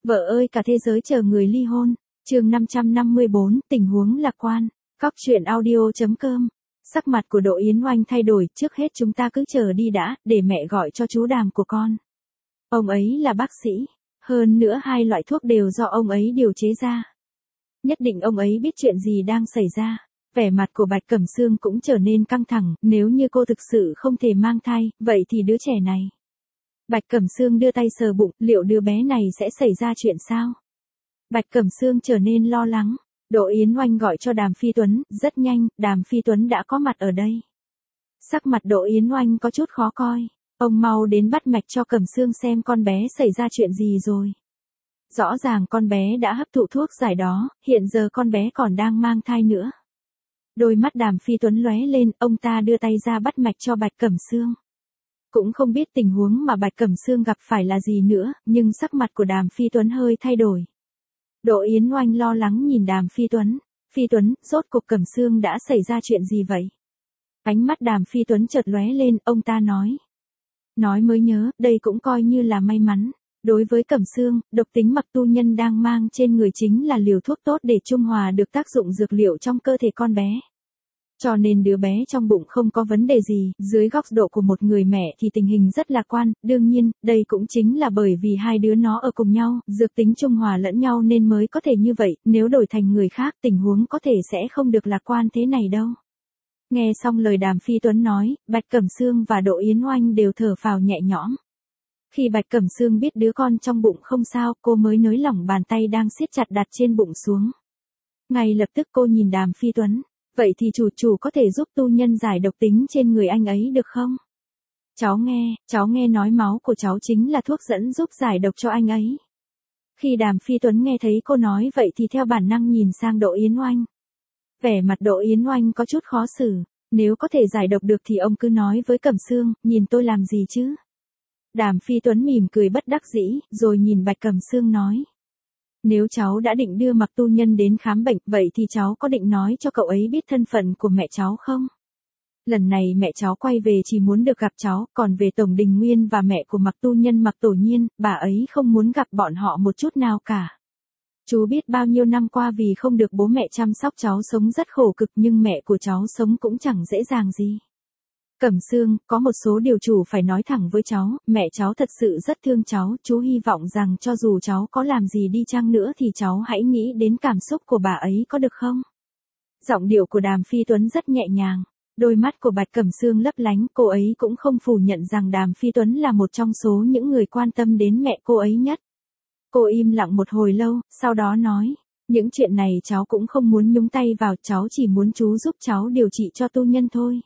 Vợ ơi cả thế giới chờ người ly hôn. Chương 554, tình huống lạc quan. Cóc truyện audio.com. Sắc mặt của Đỗ Yến Oanh thay đổi, trước hết chúng ta cứ chờ đi đã, để mẹ gọi cho chú Đàm của con. Ông ấy là bác sĩ, hơn nữa hai loại thuốc đều do ông ấy điều chế ra. Nhất định ông ấy biết chuyện gì đang xảy ra. Vẻ mặt của Bạch Cẩm Sương cũng trở nên căng thẳng, nếu như cô thực sự không thể mang thai, vậy thì đứa trẻ này. Bạch Cẩm Sương đưa tay sờ bụng, liệu đứa bé này sẽ xảy ra chuyện sao? Bạch Cẩm Sương trở nên lo lắng. Đỗ Yến Oanh gọi cho Đàm Phi Tuấn, rất nhanh, Đàm Phi Tuấn đã có mặt ở đây. Sắc mặt Đỗ Yến Oanh có chút khó coi. Ông mau đến bắt mạch cho Cẩm Sương xem con bé xảy ra chuyện gì rồi. Rõ ràng con bé đã hấp thụ thuốc giải đó, hiện giờ con bé còn đang mang thai nữa. Đôi mắt Đàm Phi Tuấn lóe lên, ông ta đưa tay ra bắt mạch cho Bạch Cẩm Sương. Cũng không biết tình huống mà Bạch Cẩm Sương gặp phải là gì nữa, nhưng sắc mặt của Đàm Phi Tuấn hơi thay đổi. Đỗ Yến Oanh lo lắng nhìn Đàm Phi Tuấn. Phi Tuấn, rốt cuộc Cẩm Sương đã xảy ra chuyện gì vậy? Ánh mắt Đàm Phi Tuấn chợt lóe lên, ông ta nói. Nói mới nhớ, đây cũng coi như là may mắn. Đối với Cẩm Sương, độc tính Mặc Tu Nhân đang mang trên người chính là liều thuốc tốt để trung hòa được tác dụng dược liệu trong cơ thể con bé. Cho nên đứa bé trong bụng không có vấn đề gì, dưới góc độ của một người mẹ thì tình hình rất lạc quan, đương nhiên, đây cũng chính là bởi vì hai đứa nó ở cùng nhau, dược tính trung hòa lẫn nhau nên mới có thể như vậy, nếu đổi thành người khác tình huống có thể sẽ không được lạc quan thế này đâu. Nghe xong lời Đàm Phi Tuấn nói, Bạch Cẩm Sương và Đỗ Yến Oanh đều thở phào nhẹ nhõm. Khi Bạch Cẩm Sương biết đứa con trong bụng không sao, cô mới nới lỏng bàn tay đang siết chặt đặt trên bụng xuống. Ngay lập tức cô nhìn Đàm Phi Tuấn. Vậy thì chủ có thể giúp tu nhân giải độc tính trên người anh ấy được không? Cháu nghe nói máu của cháu chính là thuốc dẫn giúp giải độc cho anh ấy. Khi Đàm Phi Tuấn nghe thấy cô nói vậy thì theo bản năng nhìn sang Đỗ Yến Oanh. Vẻ mặt Đỗ Yến Oanh có chút khó xử, nếu có thể giải độc được thì ông cứ nói với Cẩm Sương, nhìn tôi làm gì chứ? Đàm Phi Tuấn mỉm cười bất đắc dĩ, rồi nhìn Bạch Cẩm Sương nói. Nếu cháu đã định đưa Mặc Tu Nhân đến khám bệnh, vậy thì cháu có định nói cho cậu ấy biết thân phận của mẹ cháu không? Lần này mẹ cháu quay về chỉ muốn được gặp cháu, còn về Tổng Đình Nguyên và mẹ của Mặc Tu Nhân Mặc Tổ Nhiên, bà ấy không muốn gặp bọn họ một chút nào cả. Chú biết bao nhiêu năm qua vì không được bố mẹ chăm sóc cháu sống rất khổ cực nhưng mẹ của cháu sống cũng chẳng dễ dàng gì. Cẩm Sương, có một số điều chủ phải nói thẳng với cháu, mẹ cháu thật sự rất thương cháu, chú hy vọng rằng cho dù cháu có làm gì đi chăng nữa thì cháu hãy nghĩ đến cảm xúc của bà ấy có được không? Giọng điệu của Đàm Phi Tuấn rất nhẹ nhàng, đôi mắt của Bạch Cẩm Sương lấp lánh, cô ấy cũng không phủ nhận rằng Đàm Phi Tuấn là một trong số những người quan tâm đến mẹ cô ấy nhất. Cô im lặng một hồi lâu, sau đó nói, những chuyện này cháu cũng không muốn nhúng tay vào, cháu chỉ muốn chú giúp cháu điều trị cho tu nhân thôi.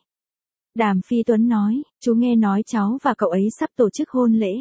Đàm Phi Tuấn nói, chú nghe nói cháu và cậu ấy sắp tổ chức hôn lễ.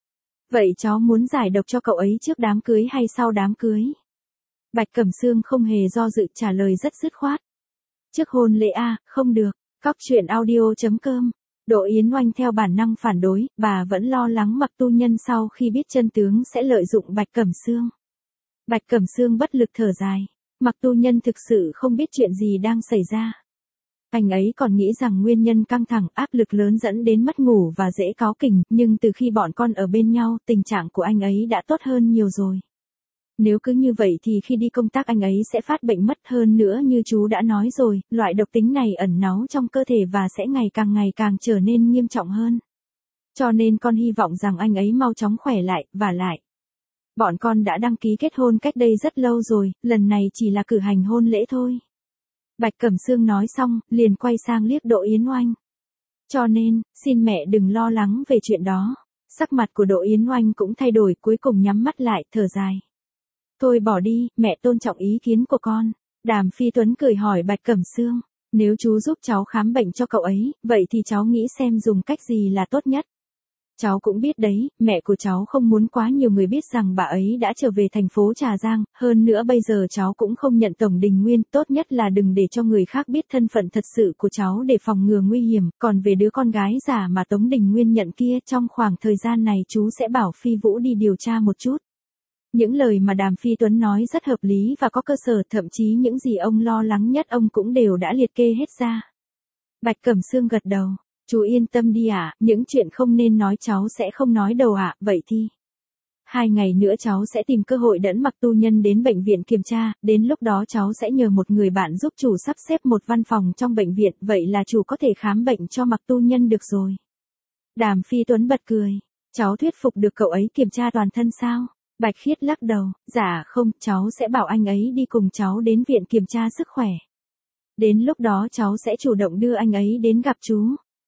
Vậy cháu muốn giải độc cho cậu ấy trước đám cưới hay sau đám cưới? Bạch Cẩm Sương không hề do dự trả lời rất dứt khoát. Trước hôn lễ à, không được, cóc truyện audio.com. Đỗ Yến Oanh theo bản năng phản đối, bà vẫn lo lắng Mặc Tu Nhân sau khi biết chân tướng sẽ lợi dụng Bạch Cẩm Sương. Bạch Cẩm Sương bất lực thở dài, Mặc Tu Nhân thực sự không biết chuyện gì đang xảy ra. Anh ấy còn nghĩ rằng nguyên nhân căng thẳng, áp lực lớn dẫn đến mất ngủ và dễ cáu kỉnh, nhưng từ khi bọn con ở bên nhau, tình trạng của anh ấy đã tốt hơn nhiều rồi. Nếu cứ như vậy thì khi đi công tác anh ấy sẽ phát bệnh mất, hơn nữa như chú đã nói rồi, loại độc tính này ẩn náu trong cơ thể và sẽ ngày càng trở nên nghiêm trọng hơn. Cho nên con hy vọng rằng anh ấy mau chóng khỏe lại, và lại. Bọn con đã đăng ký kết hôn cách đây rất lâu rồi, lần này chỉ là cử hành hôn lễ thôi. Bạch Cẩm Sương nói xong, liền quay sang liếc Đỗ Yến Oanh. Cho nên, xin mẹ đừng lo lắng về chuyện đó. Sắc mặt của Đỗ Yến Oanh cũng thay đổi, cuối cùng nhắm mắt lại, thở dài. Thôi bỏ đi, mẹ tôn trọng ý kiến của con. Đàm Phi Tuấn cười hỏi Bạch Cẩm Sương, nếu chú giúp cháu khám bệnh cho cậu ấy, vậy thì cháu nghĩ xem dùng cách gì là tốt nhất. Cháu cũng biết đấy, mẹ của cháu không muốn quá nhiều người biết rằng bà ấy đã trở về thành phố Trà Giang, hơn nữa bây giờ cháu cũng không nhận Tổng Đình Nguyên, tốt nhất là đừng để cho người khác biết thân phận thật sự của cháu để phòng ngừa nguy hiểm, còn về đứa con gái giả mà Tống Đình Nguyên nhận kia, trong khoảng thời gian này chú sẽ bảo Phi Vũ đi điều tra một chút. Những lời mà Đàm Phi Tuấn nói rất hợp lý và có cơ sở, thậm chí những gì ông lo lắng nhất ông cũng đều đã liệt kê hết ra. Bạch Cẩm Sương gật đầu. Chú yên tâm đi ạ, những chuyện không nên nói cháu sẽ không nói đâu ạ, vậy thì. 2 ngày nữa cháu sẽ tìm cơ hội dẫn Mặc Tu Nhân đến bệnh viện kiểm tra, đến lúc đó cháu sẽ nhờ một người bạn giúp chủ sắp xếp một văn phòng trong bệnh viện, vậy là chủ có thể khám bệnh cho Mặc Tu Nhân được rồi. Đàm Phi Tuấn bật cười, cháu thuyết phục được cậu ấy kiểm tra toàn thân sao? Bạch Khiết lắc đầu, dạ không, cháu sẽ bảo anh ấy đi cùng cháu đến viện kiểm tra sức khỏe. Đến lúc đó cháu sẽ chủ động đưa anh ấy đến gặp chú.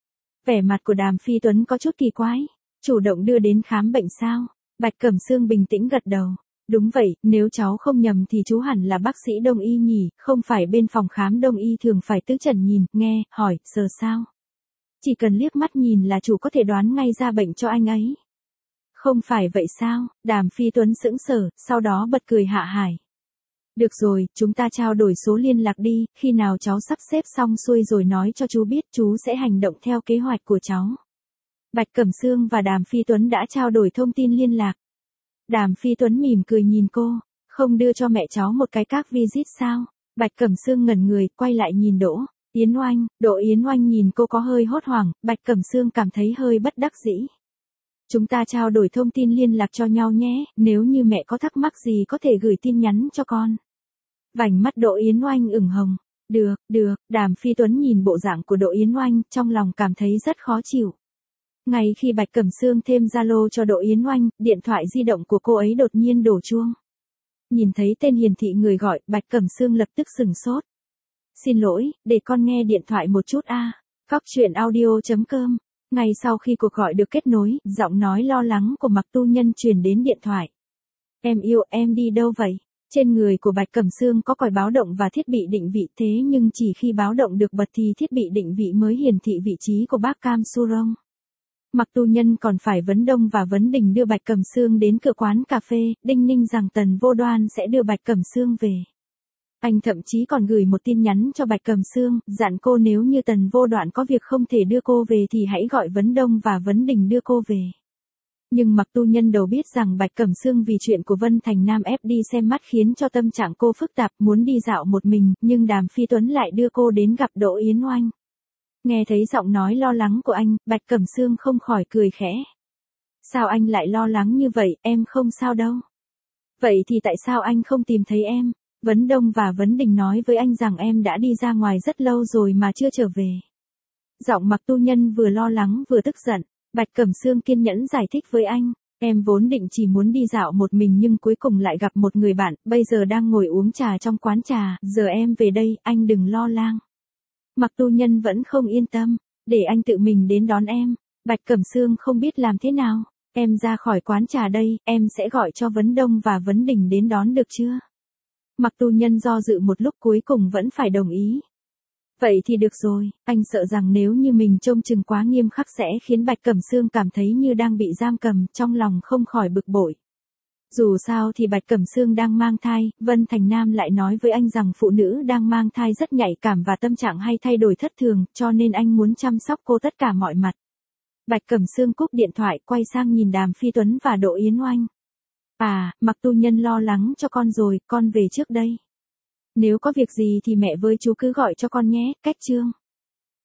Vẻ mặt của Đàm Phi Tuấn có chút kỳ quái, chủ động đưa đến khám bệnh sao? Bạch Cẩm Sương bình tĩnh gật đầu. Đúng vậy, nếu cháu không nhầm thì chú hẳn là bác sĩ đông y nhỉ, không phải bên phòng khám đông y thường phải tứ trần nhìn, nghe, hỏi, sờ sao? Chỉ cần liếc mắt nhìn là chủ có thể đoán ngay ra bệnh cho anh ấy. Không phải vậy sao? Đàm Phi Tuấn sững sờ, sau đó bật cười hạ hài. Được rồi, chúng ta trao đổi số liên lạc đi, khi nào cháu sắp xếp xong xuôi rồi nói cho chú biết, chú sẽ hành động theo kế hoạch của cháu. Bạch Cẩm Sương và Đàm Phi Tuấn đã trao đổi thông tin liên lạc. Đàm Phi Tuấn mỉm cười nhìn cô, không đưa cho mẹ cháu một cái các visit sao? Bạch Cẩm Sương ngẩn người, quay lại nhìn Đỗ Yến Oanh. Đỗ Yến Oanh nhìn cô có hơi hốt hoảng, Bạch Cẩm Sương cảm thấy hơi bất đắc dĩ. Chúng ta trao đổi thông tin liên lạc cho nhau nhé, nếu như mẹ có thắc mắc gì có thể gửi tin nhắn cho con. Vành mắt Đỗ Yến Oanh ửng hồng. Được, Đàm Phi Tuấn nhìn bộ dạng của Đỗ Yến Oanh, trong lòng cảm thấy rất khó chịu. Ngay khi Bạch Cẩm Sương thêm Zalo cho Đỗ Yến Oanh, điện thoại di động của cô ấy đột nhiên đổ chuông. Nhìn thấy tên hiển thị người gọi, Bạch Cẩm Sương lập tức sửng sốt. Xin lỗi, để con nghe điện thoại một chút a. Coctruyện.audio.com. Ngay sau khi cuộc gọi được kết nối, giọng nói lo lắng của Mặc Tu Nhân truyền đến điện thoại. Em yêu, em đi đâu vậy? Trên người của Bạch Cẩm Sương có còi báo động và thiết bị định vị, thế nhưng chỉ khi báo động được bật thì thiết bị định vị mới hiển thị vị trí của bác Cam Surong. Mặc Tu Nhân còn phải vấn Đông và vấn Đình đưa Bạch Cẩm Sương đến cửa quán cà phê, đinh ninh rằng Tần Vô Đoan sẽ đưa Bạch Cẩm Sương về. Anh thậm chí còn gửi một tin nhắn cho Bạch Cẩm Sương, dặn cô nếu như Tần Vô Đoạn có việc không thể đưa cô về thì hãy gọi vấn Đông và vấn Đình đưa cô về. Nhưng Mặc Tu Nhân đâu biết rằng Bạch Cẩm Sương vì chuyện của Vân Thành Nam ép đi xem mắt khiến cho tâm trạng cô phức tạp, muốn đi dạo một mình, nhưng Đàm Phi Tuấn lại đưa cô đến gặp Đỗ Yến Oanh. Nghe thấy giọng nói lo lắng của anh, Bạch Cẩm Sương không khỏi cười khẽ. Sao anh lại lo lắng như vậy, em không sao đâu. Vậy thì tại sao anh không tìm thấy em? Vấn Đông và Vấn Đình nói với anh rằng em đã đi ra ngoài rất lâu rồi mà chưa trở về. Giọng Mặc Tu Nhân vừa lo lắng vừa tức giận. Bạch Cẩm Sương kiên nhẫn giải thích với anh. Em vốn định chỉ muốn đi dạo một mình nhưng cuối cùng lại gặp một người bạn, bây giờ đang ngồi uống trà trong quán trà, giờ em về đây, anh đừng lo lang. Mặc Tu Nhân vẫn không yên tâm, để anh tự mình đến đón em. Bạch Cẩm Sương không biết làm thế nào. Em ra khỏi quán trà đây, em sẽ gọi cho Vấn Đông và Vấn Đình đến đón được chưa? Mặc Tu Nhân do dự một lúc cuối cùng vẫn phải đồng ý. Vậy thì được rồi, anh sợ rằng nếu như mình trông chừng quá nghiêm khắc sẽ khiến Bạch Cẩm Sương cảm thấy như đang bị giam cầm, trong lòng không khỏi bực bội. Dù sao thì Bạch Cẩm Sương đang mang thai, Vân Thành Nam lại nói với anh rằng phụ nữ đang mang thai rất nhạy cảm và tâm trạng hay thay đổi thất thường, cho nên anh muốn chăm sóc cô tất cả mọi mặt. Bạch Cẩm Sương cúp điện thoại, quay sang nhìn Đàm Phi Tuấn và Đỗ Yến Oanh. À, Mặc Tu Nhân lo lắng cho con rồi, con về trước đây. Nếu có việc gì thì mẹ với chú cứ gọi cho con nhé, cách chương.